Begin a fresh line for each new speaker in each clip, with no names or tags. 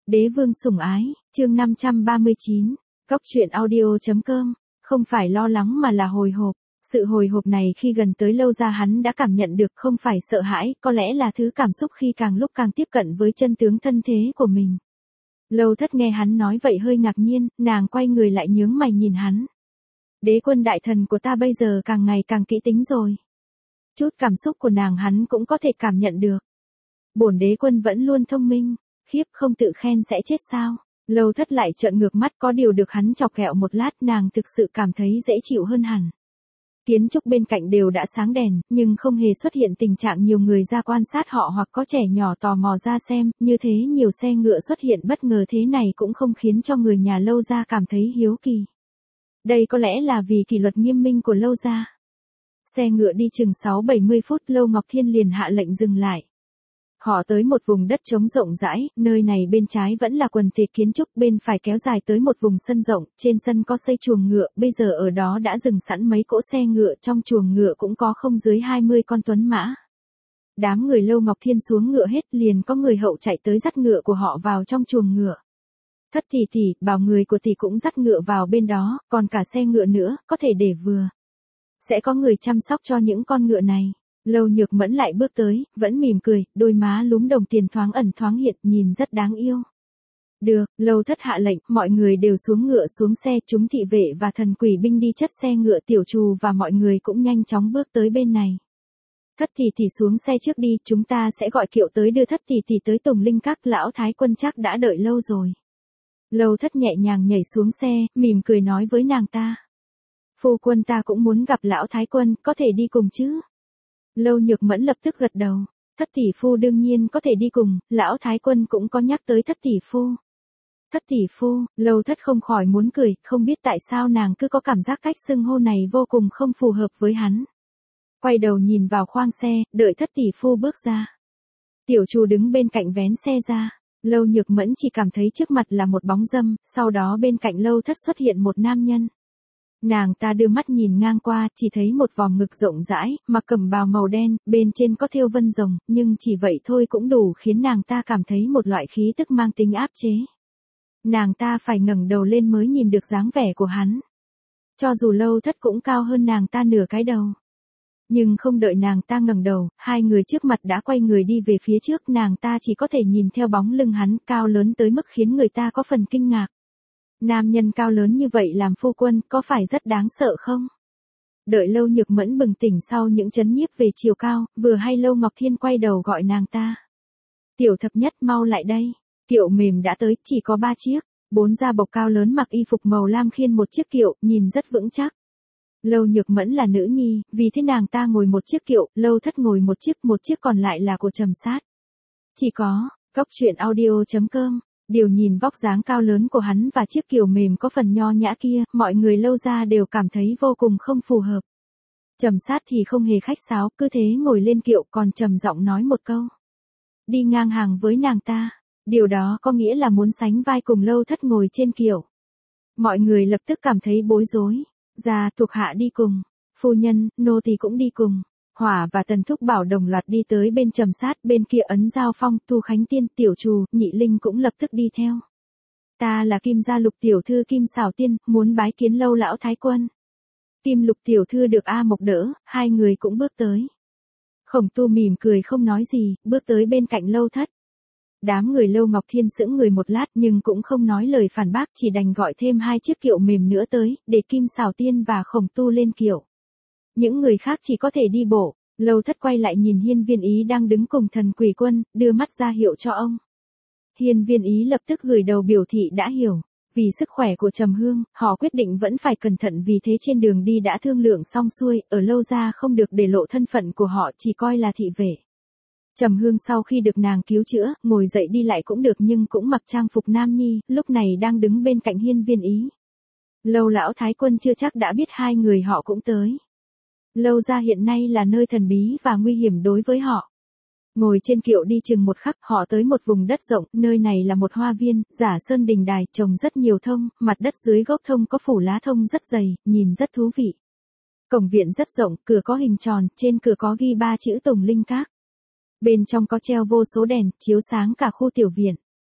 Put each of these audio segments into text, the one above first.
Đế vương sủng ái, chương 539, Góc truyện audio.com, không phải lo lắng mà là hồi hộp. Sự hồi hộp này khi gần tới Lâu Gia hắn đã cảm nhận được, không phải sợ hãi, có lẽ là thứ cảm xúc khi càng lúc càng tiếp cận với chân tướng thân thế của mình. Lâu Thất nghe hắn nói vậy hơi ngạc nhiên, nàng quay người lại nhướng mày nhìn hắn. Đế quân đại thần của ta bây giờ càng ngày càng kỹ tính rồi. Chút cảm xúc của nàng hắn cũng có thể cảm nhận được. Bổn đế quân vẫn luôn thông minh, khiếp không tự khen sẽ chết sao. Lâu Thất lại trợn ngược mắt, có điều được hắn chọc ghẹo một lát nàng thực sự cảm thấy dễ chịu hơn hẳn. Kiến trúc bên cạnh đều đã sáng đèn, nhưng không hề xuất hiện tình trạng nhiều người ra quan sát họ hoặc có trẻ nhỏ tò mò ra xem, như thế nhiều xe ngựa xuất hiện bất ngờ thế này cũng không khiến cho người nhà Lâu Gia cảm thấy hiếu kỳ. Đây có lẽ là vì kỷ luật nghiêm minh của Lâu Gia. Xe ngựa đi chừng 6-70 phút, Lâu Ngọc Thiên liền hạ lệnh dừng lại. Họ tới một vùng đất trống rộng rãi, nơi này bên trái vẫn là quần thể kiến trúc, bên phải kéo dài tới một vùng sân rộng, trên sân có xây chuồng ngựa, bây giờ ở đó đã dừng sẵn mấy cỗ xe ngựa, trong chuồng ngựa cũng có không dưới 20 con tuấn mã. Đám người Lâu Ngọc Thiên xuống ngựa hết, liền có người hậu chạy tới dắt ngựa của họ vào trong chuồng ngựa. Thất tỷ, bảo người của tỷ cũng dắt ngựa vào bên đó, còn cả xe ngựa nữa, có thể để vừa. Sẽ có người chăm sóc cho những con ngựa này. Lâu Nhược Mẫn lại bước tới, vẫn mỉm cười, đôi má lúm đồng tiền thoáng ẩn thoáng hiện, nhìn rất đáng yêu. Được, Lâu Thất hạ lệnh, mọi người đều xuống ngựa xuống xe, chúng thị vệ và thần quỷ binh đi chất xe ngựa, Tiểu Trù và mọi người cũng nhanh chóng bước tới bên này. Thất tỷ xuống xe trước đi, chúng ta sẽ gọi kiệu tới đưa Thất tỷ tới Tùng Linh Các, lão thái quân chắc đã đợi lâu rồi. Lâu Thất nhẹ nhàng nhảy xuống xe, mỉm cười nói với nàng ta. Phu quân ta cũng muốn gặp lão thái quân, có thể đi cùng chứ? Lâu Nhược Mẫn lập tức gật đầu. Thất tỷ phu đương nhiên có thể đi cùng, lão thái quân cũng có nhắc tới thất tỷ phu. Thất tỷ phu, Lâu Thất không khỏi muốn cười, không biết tại sao nàng cứ có cảm giác cách xưng hô này vô cùng không phù hợp với hắn. Quay đầu nhìn vào khoang xe, đợi thất tỷ phu bước ra. Tiểu Trù đứng bên cạnh vén xe ra. Lâu Nhược Mẫn chỉ cảm thấy trước mặt là một bóng dâm, sau đó bên cạnh Lâu Thất xuất hiện một nam nhân. Nàng ta đưa mắt nhìn ngang qua, chỉ thấy một vòng ngực rộng rãi, mặc cẩm bào màu đen, bên trên có thêu vân rồng, nhưng chỉ vậy thôi cũng đủ khiến nàng ta cảm thấy một loại khí tức mang tính áp chế. Nàng ta phải ngẩng đầu lên mới nhìn được dáng vẻ của hắn. Cho dù Lâu Thất cũng cao hơn nàng ta nửa cái đầu. Nhưng không đợi nàng ta ngẩng đầu, hai người trước mặt đã quay người đi về phía trước, nàng ta chỉ có thể nhìn theo bóng lưng hắn, cao lớn tới mức khiến người ta có phần kinh ngạc. Nam nhân cao lớn như vậy làm phu quân, có phải rất đáng sợ không? Đợi Lâu Nhược Mẫn bừng tỉnh sau những chấn nhiếp về chiều cao, vừa hay Lâu Ngọc Thiên quay đầu gọi nàng ta. Tiểu Thập Nhất, mau lại đây. Kiệu mềm đã tới, chỉ có 3 chiếc, 4 gia bộc cao lớn mặc y phục màu lam khiên một chiếc kiệu, nhìn rất vững chắc. Lâu Nhược Mẫn là nữ nhi, vì thế nàng ta ngồi một chiếc kiệu, Lâu Thất ngồi một chiếc còn lại là của Trầm Sát. Chỉ có, Góc truyện audio.com. Điều nhìn vóc dáng cao lớn của hắn và chiếc kiệu mềm có phần nho nhã kia, mọi người Lâu Gia đều cảm thấy vô cùng không phù hợp. Trầm Sát thì không hề khách sáo, cứ thế ngồi lên kiệu, còn trầm giọng nói một câu. Đi ngang hàng với nàng ta. Điều đó có nghĩa là muốn sánh vai cùng Lâu Thất ngồi trên kiệu. Mọi người lập tức cảm thấy bối rối. Gia thuộc hạ đi cùng. Phu nhân, nô tỳ cũng đi cùng. Hỏa và Tần Thúc Bảo đồng loạt đi tới bên Trầm Sát, bên kia Ấn Giao Phong, Thu Khánh Tiên, Tiểu Trù, Nhị Linh cũng lập tức đi theo. Ta là Kim gia Lục tiểu thư Kim Xảo Tiên, muốn bái kiến Lâu lão thái quân. Kim Lục tiểu thư được A Mộc đỡ, hai người cũng bước tới. Khổng Tu mỉm cười không nói gì, bước tới bên cạnh Lâu Thất. Đám người Lâu Ngọc Thiên sững người một lát nhưng cũng không nói lời phản bác, chỉ đành gọi thêm 2 chiếc kiệu mềm nữa tới, để Kim Xảo Tiên và Khổng Tu lên kiệu. Những người khác chỉ có thể đi bộ. Lâu Thất quay lại nhìn Hiên Viên Ý đang đứng cùng Thần Quỷ Quân, đưa mắt ra hiệu cho ông. Hiên Viên Ý lập tức gửi đầu biểu thị đã hiểu. Vì sức khỏe của Trầm Hương, họ quyết định vẫn phải cẩn thận, vì thế trên đường đi đã thương lượng xong xuôi, ở Lâu Gia không được để lộ thân phận của họ, chỉ coi là thị vệ. Trầm Hương sau khi được nàng cứu chữa, ngồi dậy đi lại cũng được nhưng cũng mặc trang phục nam nhi, lúc này đang đứng bên cạnh Hiên Viên Ý. Lâu lão thái quân chưa chắc đã biết hai người họ cũng tới. Lâu Gia hiện nay là nơi thần bí và nguy hiểm đối với họ. Ngồi trên kiệu đi chừng một khắc, họ tới một vùng đất rộng, nơi này là một hoa viên, giả sơn đình đài, trồng rất nhiều thông, mặt đất dưới gốc thông có phủ lá thông rất dày, nhìn rất thú vị. Cổng viện rất rộng, cửa có hình tròn, trên cửa có ghi 3 chữ Tùng Linh Các. Bên trong có treo vô số đèn, chiếu sáng cả khu tiểu viện.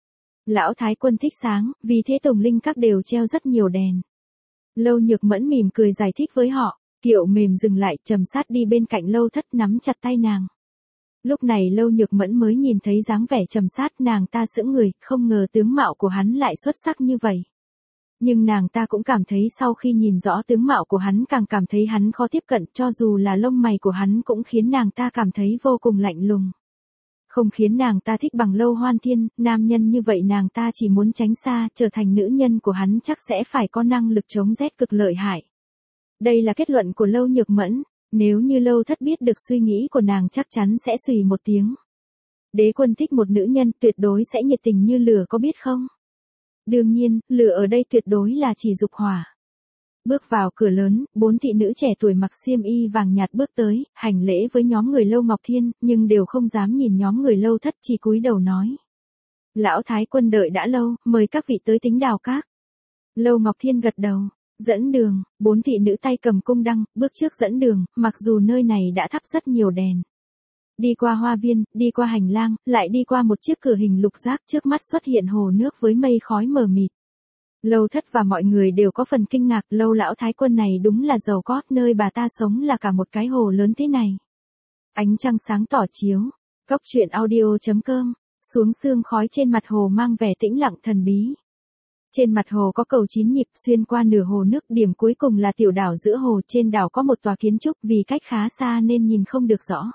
Lão Thái Quân thích sáng, vì thế Tùng Linh Các đều treo rất nhiều đèn. Lâu Nhược Mẫn mỉm cười giải thích với họ, Kiệu Mềm dừng lại, Trầm Sát đi bên cạnh Lâu Thất nắm chặt tay nàng. Lúc này Lâu Nhược Mẫn mới nhìn thấy dáng vẻ Trầm Sát, nàng ta sững người, không ngờ tướng mạo của hắn lại xuất sắc như vậy. Nhưng nàng ta cũng cảm thấy sau khi nhìn rõ tướng mạo của hắn càng cảm thấy hắn khó tiếp cận, cho dù là lông mày của hắn cũng khiến nàng ta cảm thấy vô cùng lạnh lùng. Không khiến nàng ta thích bằng Lâu Hoan Thiên, nam nhân như vậy nàng ta chỉ muốn tránh xa, trở thành nữ nhân của hắn chắc sẽ phải có năng lực chống rét cực lợi hại. Đây là kết luận của Lâu Nhược Mẫn, nếu như Lâu Thất biết được suy nghĩ của nàng chắc chắn sẽ xùy một tiếng. Đế Quân thích một nữ nhân tuyệt đối sẽ nhiệt tình như lửa, có biết không? Đương nhiên, lửa ở đây tuyệt đối là chỉ dục hỏa. Bước vào cửa lớn, 4 thị nữ trẻ tuổi mặc xiêm y vàng nhạt bước tới, hành lễ với nhóm người Lâu Ngọc Thiên, nhưng đều không dám nhìn nhóm người Lâu Thất, chỉ cúi đầu nói. Lão Thái Quân đợi đã lâu, mời các vị tới Tính Đào Các. Lâu Ngọc Thiên gật đầu, dẫn đường, 4 thị nữ tay cầm cung đăng, bước trước dẫn đường, mặc dù nơi này đã thắp rất nhiều đèn. Đi qua hoa viên, đi qua hành lang, lại đi qua một chiếc cửa hình lục giác, trước mắt xuất hiện hồ nước với mây khói mờ mịt. Lâu Thất và mọi người đều có phần kinh ngạc, Lâu Lão Thái Quân này đúng là giàu có, nơi bà ta sống là cả một cái hồ lớn thế này. Ánh trăng sáng tỏ chiếu, Cốc Truyện Audio.com, xuống sương khói trên mặt hồ mang vẻ tĩnh lặng thần bí. Trên mặt hồ có cầu 9 nhịp, xuyên qua nửa hồ nước, điểm cuối cùng là tiểu đảo giữa hồ, trên đảo có một tòa kiến trúc, vì cách khá xa nên nhìn không được rõ.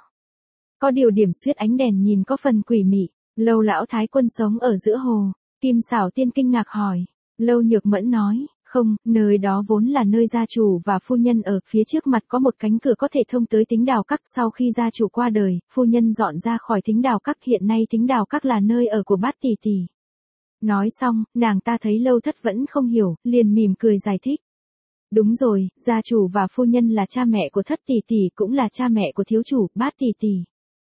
Có điều điểm xuyết ánh đèn nhìn có phần quỷ mị. Lâu Lão Thái Quân sống ở giữa hồ. Kim Xảo Tiên kinh ngạc hỏi. Lâu Nhược Mẫn nói, không, nơi đó vốn là nơi gia chủ và phu nhân ở, phía trước mặt có một cánh cửa có thể thông tới Tính Đào Các, sau khi gia chủ qua đời, phu nhân dọn ra khỏi Tính Đào Các, hiện nay Tính Đào Các là nơi ở của Bát tỷ tỷ. Nói xong, nàng ta thấy Lâu Thất vẫn không hiểu, liền mỉm cười giải thích. Đúng rồi, gia chủ và phu nhân là cha mẹ của Thất tỷ tỷ, cũng là cha mẹ của thiếu chủ, Bát tỷ tỷ.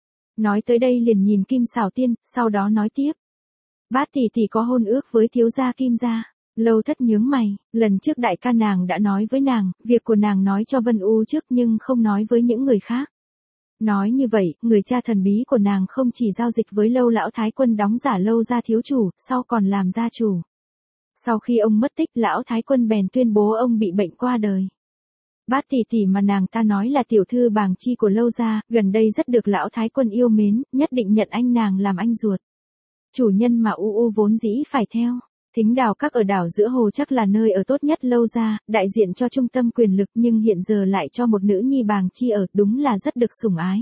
Nói tới đây liền nhìn Kim Xảo Tiên, sau đó nói tiếp. Bát tỷ tỷ có hôn ước với thiếu gia Kim gia. Lâu Thất nhướng mày, lần trước đại ca nàng đã nói với nàng, việc của nàng nói cho Vân U trước nhưng không nói với những người khác. Nói như vậy, người cha thần bí của nàng không chỉ giao dịch với Lâu Lão Thái Quân đóng giả Lâu gia thiếu chủ, sau còn làm gia chủ. Sau khi ông mất tích, Lão Thái Quân bèn tuyên bố ông bị bệnh qua đời. Bát tỷ tỷ mà nàng ta nói là tiểu thư bàng chi của Lâu gia, gần đây rất được Lão Thái Quân yêu mến, nhất định nhận anh nàng làm anh ruột. Chủ nhân mà U vốn dĩ phải theo. Thính Đào Các ở đảo giữa hồ chắc là nơi ở tốt nhất Lâu gia, đại diện cho trung tâm quyền lực, nhưng hiện giờ lại cho một nữ nhi bàng chi ở, đúng là rất được sủng ái.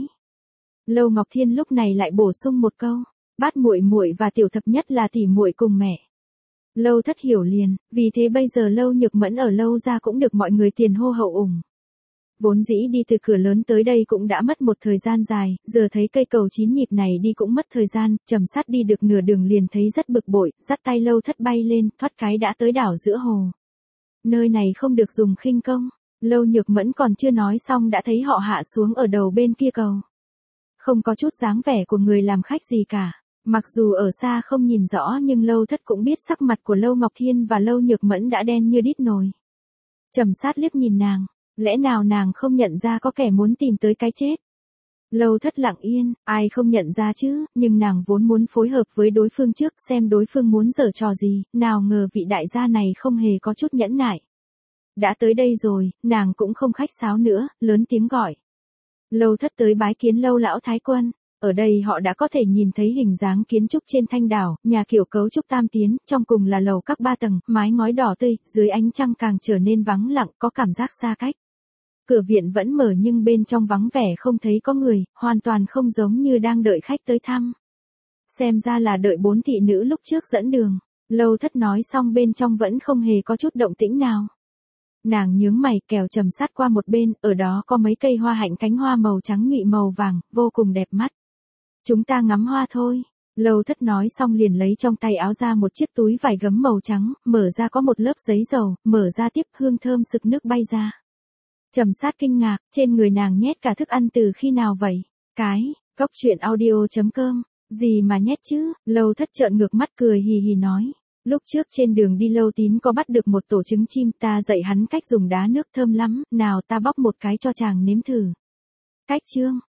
Lâu Ngọc Thiên lúc này lại bổ sung một câu, Bát muội muội và tiểu thập nhất là tỷ muội cùng mẹ. Lâu Thất hiểu liền, vì thế bây giờ Lâu Nhược Mẫn ở Lâu gia cũng được mọi người tiền hô hậu ủng. Vốn dĩ đi từ cửa lớn tới đây cũng đã mất một thời gian dài, giờ thấy cây cầu 9 nhịp này đi cũng mất thời gian, Trầm Sát đi được nửa đường liền thấy rất bực bội, dắt tay Lâu Thất bay lên, thoát cái đã tới đảo giữa hồ. Nơi này không được dùng khinh công, Lâu Nhược Mẫn còn chưa nói xong đã thấy họ hạ xuống ở đầu bên kia cầu. Không có chút dáng vẻ của người làm khách gì cả, mặc dù ở xa không nhìn rõ nhưng Lâu Thất cũng biết sắc mặt của Lâu Ngọc Thiên và Lâu Nhược Mẫn đã đen như đít nồi. Trầm Sát liếc nhìn nàng. Lẽ nào nàng không nhận ra có kẻ muốn tìm tới cái chết? Lâu Thất lặng yên, ai không nhận ra chứ, nhưng nàng vốn muốn phối hợp với đối phương trước xem đối phương muốn giở trò gì, nào ngờ vị đại gia này không hề có chút nhẫn nại. Đã tới đây rồi, nàng cũng không khách sáo nữa, lớn tiếng gọi. Lâu Thất tới bái kiến Lâu Lão Thái Quân. Ở đây họ đã có thể nhìn thấy hình dáng kiến trúc trên thanh đảo, nhà kiểu cấu trúc tam tiến, trong cùng là lầu các 3 tầng, mái ngói đỏ tươi, dưới ánh trăng càng trở nên vắng lặng, có cảm giác xa cách. Cửa viện vẫn mở nhưng bên trong vắng vẻ không thấy có người, hoàn toàn không giống như đang đợi khách tới thăm. Xem ra là đợi 4 thị nữ lúc trước dẫn đường. Lâu Thất nói xong bên trong vẫn không hề có chút động tĩnh nào. Nàng nhướng mày kèo Trầm Sát qua một bên, ở đó có mấy cây hoa hạnh cánh hoa màu trắng nhụy màu vàng, vô cùng đẹp mắt. Chúng ta ngắm hoa thôi. Lâu Thất nói xong liền lấy trong tay áo ra một chiếc túi vải gấm màu trắng, mở ra có một lớp giấy dầu, mở ra tiếp hương thơm sực nước bay ra. Trầm Sát kinh ngạc, trên người nàng nhét cả thức ăn từ khi nào vậy? Cốc Truyện Audio.com, gì mà nhét chứ? Lâu Thất trợn ngược mắt cười hì hì nói. Lúc trước trên đường đi Lâu Tín có bắt được một tổ trứng chim, ta dạy hắn cách dùng đá nước thơm lắm, nào ta bóc một cái cho chàng nếm thử. Cách chương